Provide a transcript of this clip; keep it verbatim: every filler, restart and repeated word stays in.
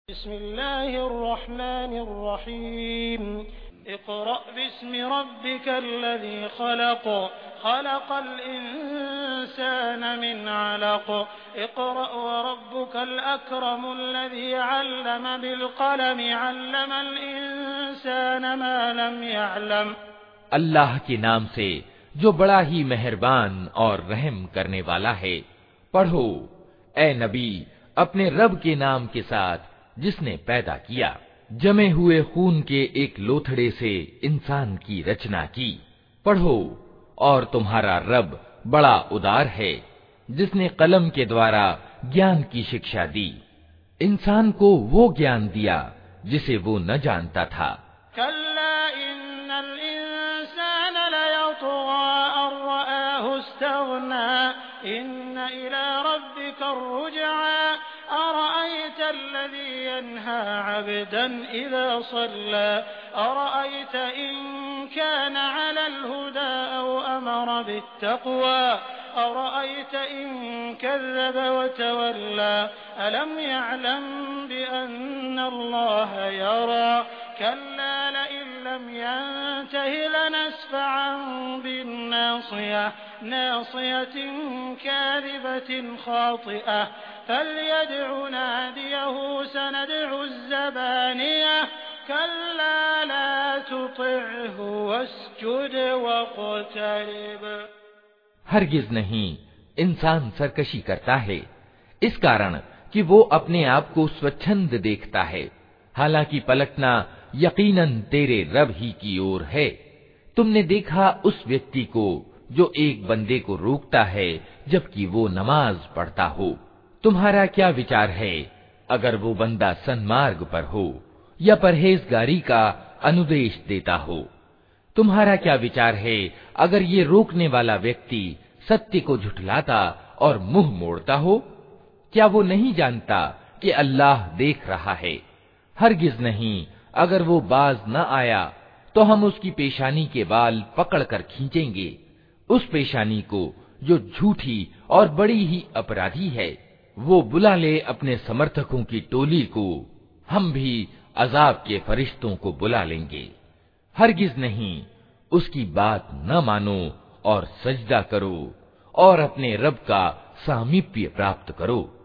बिस्मिल्लाहिर्रहमानिर्रहीम इक़रा बिस्मि रब्बिकल्लज़ी ख़लक़ ख़लक़ल इंसान मिन अलक़ इक़रा व रब्बुकल अकरमुल्लज़ी अल्लम बिल क़लम अल्लमल इंसान मा लम यअलम। अल्लाह के नाम से जो बड़ा ही मेहरबान और रहम करने वाला है। पढ़ो ए नबी अपने रब के नाम के साथ जिसने पैदा किया, जमे हुए खून के एक लोथड़े से इंसान की रचना की। पढ़ो और तुम्हारा रब बड़ा उदार है, जिसने कलम के द्वारा ज्ञान की शिक्षा दी, इंसान को वो ज्ञान दिया जिसे वो न जानता था। कल्ला इन्नल इंसान लयतग़ा अन रआहु इस्तग़ना इन्न इला रब्बिका रुजआ अरअयत अल्लज़ी यन्हा अब्दन इज़ा सल्ला अरअयत इन कान अलल हुदा औ अमर बित्तक़वा अरअयत इन कज़्ज़ब वतवल्ला अलम यअलम बिअन्ना अल्लाह यरा कल्ला लइन लम यंतहि लनस्फ़अन बिन्नासियह नासियतिन काज़िबतिन ख़ातिअह फल्यदउ नादियह सनदउ ज़बानियह कल्ला ला तुतिअहु वस्जुद वक़्तरिब। हरगिज नहीं, इंसान सरकशी करता है इस कारण कि वो अपने आप को स्वच्छंद देखता है, हालांकि पलटना यकीनन तेरे रब ही की ओर है। तुमने देखा उस व्यक्ति को जो एक बंदे को रोकता है जबकि वो नमाज पढ़ता हो। तुम्हारा क्या विचार है अगर वो बंदा सन्मार्ग पर हो या परहेजगारी का अनुदेश देता हो? तुम्हारा क्या विचार है अगर ये रोकने वाला व्यक्ति सत्य को झुठलाता और मुंह मोड़ता हो? क्या वो नहीं जानता कि अल्लाह देख रहा है? हरगिज नहीं, अगर वो बाज न आया तो हम उसकी पेशानी के बाल पकड़कर खींचेंगे, उस पेशानी को जो झूठी और बड़ी ही अपराधी है। वो बुला ले अपने समर्थकों की टोली को, हम भी अजाब के फरिश्तों को बुला लेंगे। हरगिज नहीं, उसकी बात न मानो और सजदा करो और अपने रब का सामीप्य प्राप्त करो।